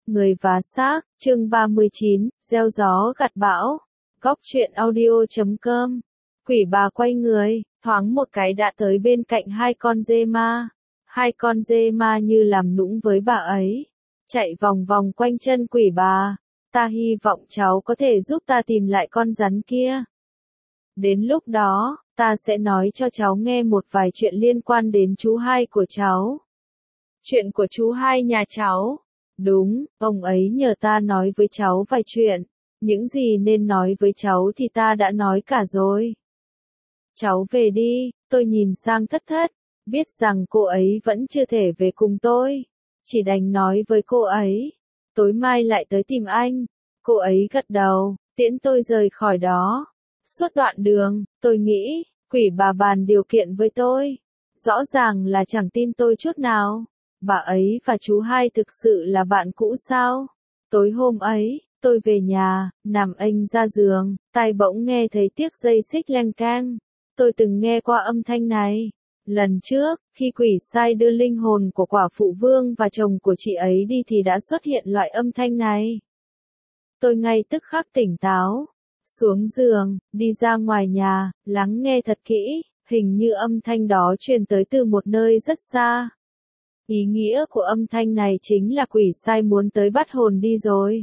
Người và xác, chương 39, gieo gió gặt bão. Góc truyện audio.com. Quỷ bà quay người, thoáng một cái đã tới bên cạnh hai con dê ma. Hai con dê ma như làm nũng với bà ấy, chạy vòng vòng quanh chân quỷ bà. Ta hy vọng cháu có thể giúp ta tìm lại con rắn kia. Đến lúc đó, ta sẽ nói cho cháu nghe một vài chuyện liên quan đến chú hai của cháu. Chuyện của chú hai nhà cháu. Đúng, ông ấy nhờ ta nói với cháu vài chuyện. Những gì nên nói với cháu thì ta đã nói cả rồi. Cháu về đi, tôi nhìn sang Thất Thất, biết rằng cô ấy vẫn chưa thể về cùng tôi. Chỉ đành nói với cô ấy, tối mai lại tới tìm anh. Cô ấy gật đầu, tiễn tôi rời khỏi đó. Suốt đoạn đường, tôi nghĩ, quỷ bà bàn điều kiện với tôi. Rõ ràng là chẳng tin tôi chút nào. Bà ấy và chú hai thực sự là bạn cũ sao? Tối hôm ấy, tôi về nhà, nằm ênh ra giường, tai bỗng nghe thấy tiếc dây xích leng keng. Tôi từng nghe qua âm thanh này. Lần trước, khi quỷ sai đưa linh hồn của quả phụ vương và chồng của chị ấy đi thì đã xuất hiện loại âm thanh này. Tôi ngay tức khắc tỉnh táo, xuống giường, đi ra ngoài nhà, lắng nghe thật kỹ, hình như âm thanh đó truyền tới từ một nơi rất xa. Ý nghĩa của âm thanh này chính là quỷ sai muốn tới bắt hồn đi rồi.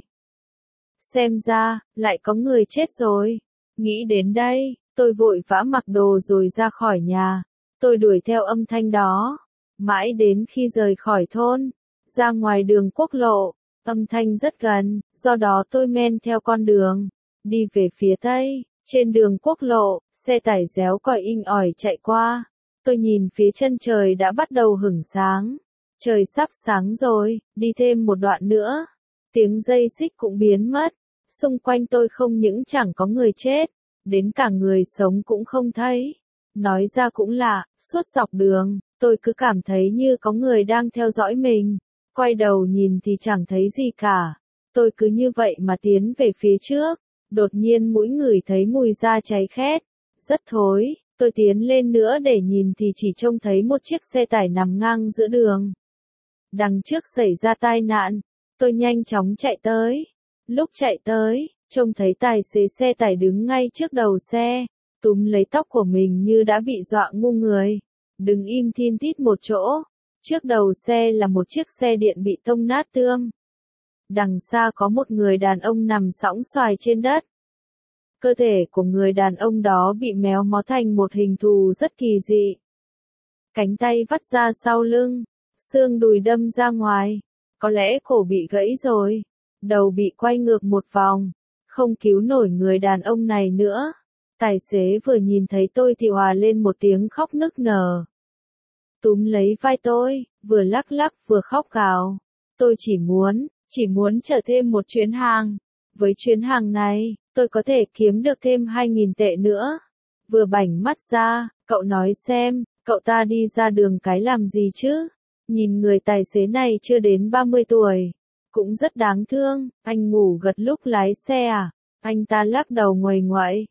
Xem ra, lại có người chết rồi. Nghĩ đến đây, tôi vội vã mặc đồ rồi ra khỏi nhà. Tôi đuổi theo âm thanh đó. Mãi đến khi rời khỏi thôn, ra ngoài đường quốc lộ, âm thanh rất gần, do đó tôi men theo con đường, đi về phía tây. Trên đường quốc lộ, xe tải réo còi inh ỏi chạy qua. Tôi nhìn phía chân trời đã bắt đầu hửng sáng. Trời sắp sáng rồi, đi thêm một đoạn nữa. Tiếng dây xích cũng biến mất. Xung quanh tôi không những chẳng có người chết, đến cả người sống cũng không thấy. Nói ra cũng lạ, suốt dọc đường, tôi cứ cảm thấy như có người đang theo dõi mình. Quay đầu nhìn thì chẳng thấy gì cả. Tôi cứ như vậy mà tiến về phía trước. Đột nhiên mũi ngửi thấy mùi da cháy khét. Rất thối, tôi tiến lên nữa để nhìn thì chỉ trông thấy một chiếc xe tải nằm ngang giữa đường. Đằng trước xảy ra tai nạn, tôi nhanh chóng chạy tới. Lúc chạy tới, trông thấy tài xế xe tải đứng ngay trước đầu xe, túm lấy tóc của mình như đã bị dọa ngu người. Đứng im thin thít một chỗ. Trước đầu xe là một chiếc xe điện bị tông nát tươm. Đằng xa có một người đàn ông nằm sõng soài trên đất. Cơ thể của người đàn ông đó bị méo mó thành một hình thù rất kỳ dị. Cánh tay vắt ra sau lưng, xương đùi đâm ra ngoài. Có lẽ cổ bị gãy rồi. Đầu bị quay ngược một vòng. Không cứu nổi người đàn ông này nữa. Tài xế vừa nhìn thấy tôi thì hòa lên một tiếng khóc nức nở. Túm lấy vai tôi, vừa lắc lắc vừa khóc gào. Tôi chỉ muốn chở thêm một chuyến hàng. Với chuyến hàng này, tôi có thể kiếm được thêm 2.000 tệ nữa. Vừa bảnh mắt ra, cậu nói xem, cậu ta đi ra đường cái làm gì chứ? Nhìn người tài xế này chưa đến 30 tuổi. Cũng rất đáng thương, anh ngủ gật lúc lái xe à? Anh ta lắc đầu nguầy nguậy.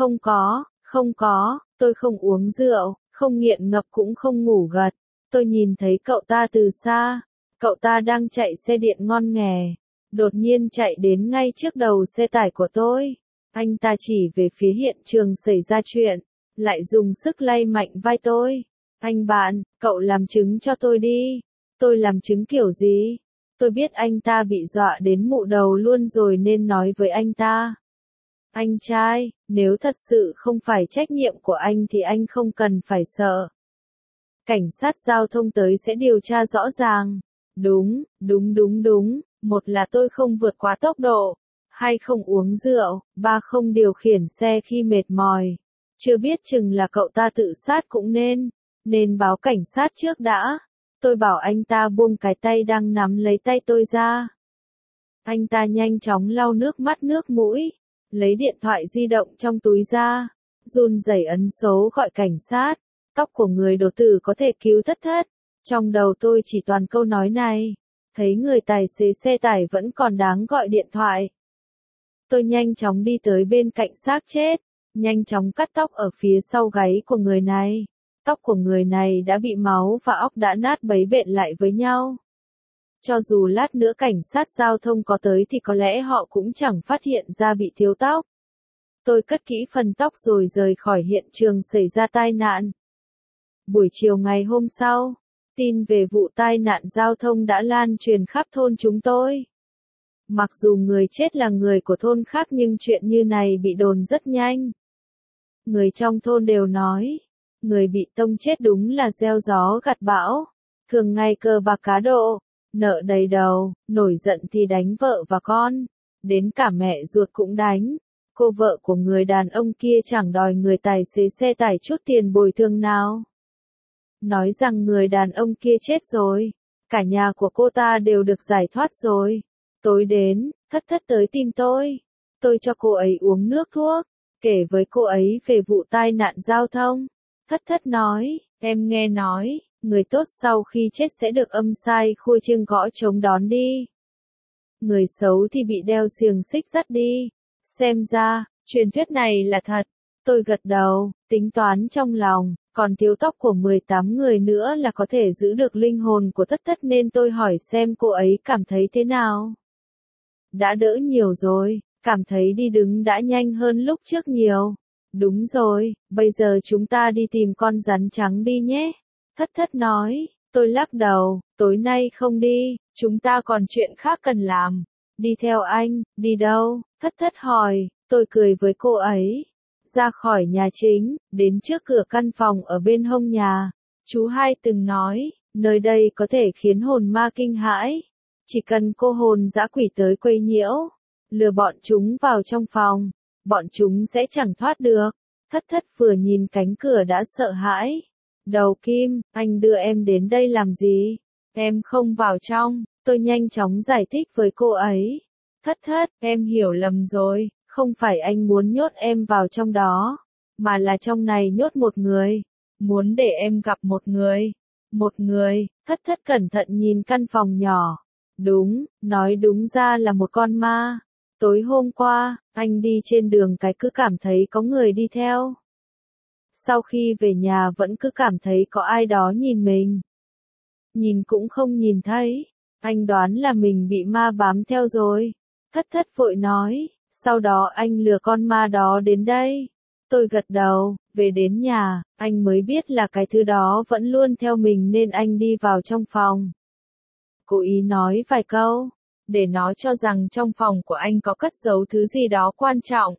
Không có, tôi không uống rượu, không nghiện ngập cũng không ngủ gật. Tôi nhìn thấy cậu ta từ xa. Cậu ta đang chạy xe điện ngon nghè. Đột nhiên chạy đến ngay trước đầu xe tải của tôi. Anh ta chỉ về phía hiện trường xảy ra chuyện, lại dùng sức lay mạnh vai tôi. Anh bạn, cậu làm chứng cho tôi đi. Tôi làm chứng kiểu gì? Tôi biết anh ta bị dọa đến mụ đầu luôn rồi nên nói với anh ta. Anh trai, nếu thật sự không phải trách nhiệm của anh thì anh không cần phải sợ. Cảnh sát giao thông tới sẽ điều tra rõ ràng. Đúng. Một là tôi không vượt quá tốc độ. Hai không uống rượu. Ba không điều khiển xe khi mệt mỏi. Chưa biết chừng là cậu ta tự sát cũng nên báo cảnh sát trước đã. Tôi bảo anh ta buông cái tay đang nắm lấy tay tôi ra. Anh ta nhanh chóng lau nước mắt nước mũi, lấy điện thoại di động trong túi ra, run rẩy ấn số gọi cảnh sát. Tóc của người đột tử có thể cứu Thất Thất. Trong đầu tôi chỉ toàn câu nói này. Thấy người tài xế xe tải vẫn còn đáng gọi điện thoại. Tôi nhanh chóng đi tới bên cạnh xác chết, nhanh chóng cắt tóc ở phía sau gáy của người này. Tóc của người này đã bị máu và óc đã nát bấy bện lại với nhau. Cho dù lát nữa cảnh sát giao thông có tới thì có lẽ họ cũng chẳng phát hiện ra bị thiếu tóc. Tôi cất kỹ phần tóc rồi rời khỏi hiện trường xảy ra tai nạn. Buổi chiều ngày hôm sau, tin về vụ tai nạn giao thông đã lan truyền khắp thôn chúng tôi. Mặc dù người chết là người của thôn khác nhưng chuyện như này bị đồn rất nhanh. Người trong thôn đều nói, người bị tông chết đúng là gieo gió gặt bão, thường ngày cờ bạc cá độ, nợ đầy đầu, nổi giận thì đánh vợ và con, đến cả mẹ ruột cũng đánh. Cô vợ của người đàn ông kia chẳng đòi người tài xế xe tải chút tiền bồi thường nào. Nói rằng người đàn ông kia chết rồi, cả nhà của cô ta đều được giải thoát rồi. Tối đến, Thất Thất tới tìm tôi. Tôi cho cô ấy uống nước thuốc, kể với cô ấy về vụ tai nạn giao thông. Thất Thất nói, em nghe nói, người tốt sau khi chết sẽ được âm sai khui chiêng gõ trống đón đi. Người xấu thì bị đeo xiềng xích dắt đi. Xem ra, truyền thuyết này là thật. Tôi gật đầu, tính toán trong lòng, còn thiếu tóc của 18 người nữa là có thể giữ được linh hồn của Thất Thất nên tôi hỏi xem cô ấy cảm thấy thế nào. Đã đỡ nhiều rồi, cảm thấy đi đứng đã nhanh hơn lúc trước nhiều. Đúng rồi, bây giờ chúng ta đi tìm con rắn trắng đi nhé. Thất Thất nói, tôi lắc đầu, tối nay không đi, chúng ta còn chuyện khác cần làm. Đi theo anh, đi đâu? Thất Thất hỏi, tôi cười với cô ấy. Ra khỏi nhà chính, đến trước cửa căn phòng ở bên hông nhà. Chú hai từng nói, nơi đây có thể khiến hồn ma kinh hãi. Chỉ cần cô hồn dã quỷ tới quấy nhiễu, lừa bọn chúng vào trong phòng, bọn chúng sẽ chẳng thoát được. Thất Thất vừa nhìn cánh cửa đã sợ hãi. Đầu Kim, anh đưa em đến đây làm gì? Em không vào trong, tôi nhanh chóng giải thích với cô ấy. Thất Thất, em hiểu lầm rồi, không phải anh muốn nhốt em vào trong đó, mà là trong này nhốt một người, muốn để em gặp một người. Một người, Thất Thất cẩn thận nhìn căn phòng nhỏ. Đúng, nói đúng ra là một con ma. Tối hôm qua, anh đi trên đường cái cứ cảm thấy có người đi theo. Sau khi về nhà vẫn cứ cảm thấy có ai đó nhìn mình. Nhìn cũng không nhìn thấy, anh đoán là mình bị ma bám theo rồi. Thất Thất vội nói, sau đó anh lừa con ma đó đến đây. Tôi gật đầu, về đến nhà, anh mới biết là cái thứ đó vẫn luôn theo mình nên anh đi vào trong phòng. Cố ý nói vài câu, để nó cho rằng trong phòng của anh có cất giấu thứ gì đó quan trọng.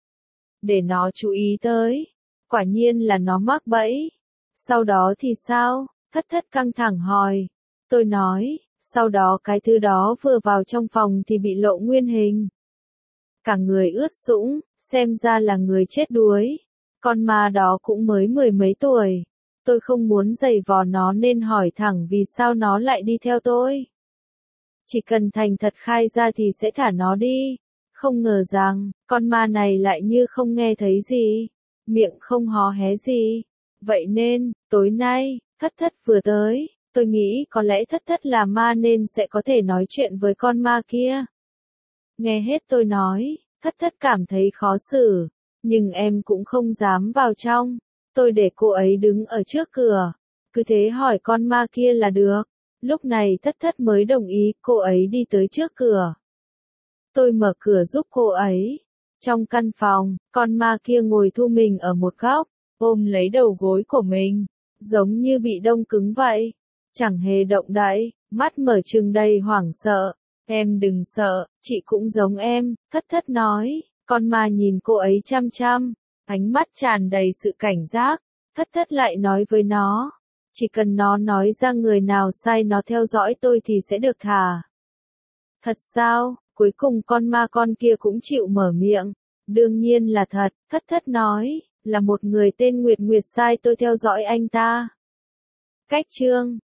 Để nó chú ý tới. Quả nhiên là nó mắc bẫy. Sau đó thì sao? Thất Thất căng thẳng hỏi. Tôi nói, sau đó cái thứ đó vừa vào trong phòng thì bị lộ nguyên hình. Cả người ướt sũng, xem ra là người chết đuối. Con ma đó cũng mới 10 mấy tuổi. Tôi không muốn giày vò nó nên hỏi thẳng vì sao nó lại đi theo tôi. Chỉ cần thành thật khai ra thì sẽ thả nó đi. Không ngờ rằng, con ma này lại như không nghe thấy gì. Miệng không hó hé gì. Vậy nên, tối nay, Thất Thất vừa tới, tôi nghĩ có lẽ Thất Thất là ma nên sẽ có thể nói chuyện với con ma kia. Nghe hết tôi nói, Thất Thất cảm thấy khó xử, nhưng em cũng không dám vào trong. Tôi để cô ấy đứng ở trước cửa, cứ thế hỏi con ma kia là được. Lúc này Thất Thất mới đồng ý, cô ấy đi tới trước cửa. Tôi mở cửa giúp cô ấy. Trong căn phòng, con ma kia ngồi thu mình ở một góc, ôm lấy đầu gối của mình, giống như bị đông cứng vậy. Chẳng hề động đậy, mắt mở trừng đầy hoảng sợ. Em đừng sợ, chị cũng giống em, Thất Thất nói. Con ma nhìn cô ấy chăm chăm, ánh mắt tràn đầy sự cảnh giác. Thất Thất lại nói với nó, chỉ cần nó nói ra người nào sai nó theo dõi tôi thì sẽ được thả. Thật sao? Cuối cùng con ma con kia cũng chịu mở miệng. Đương nhiên là thật, Thất Thất nói, là một người tên Nguyệt Nguyệt sai tôi theo dõi anh ta. Cách chương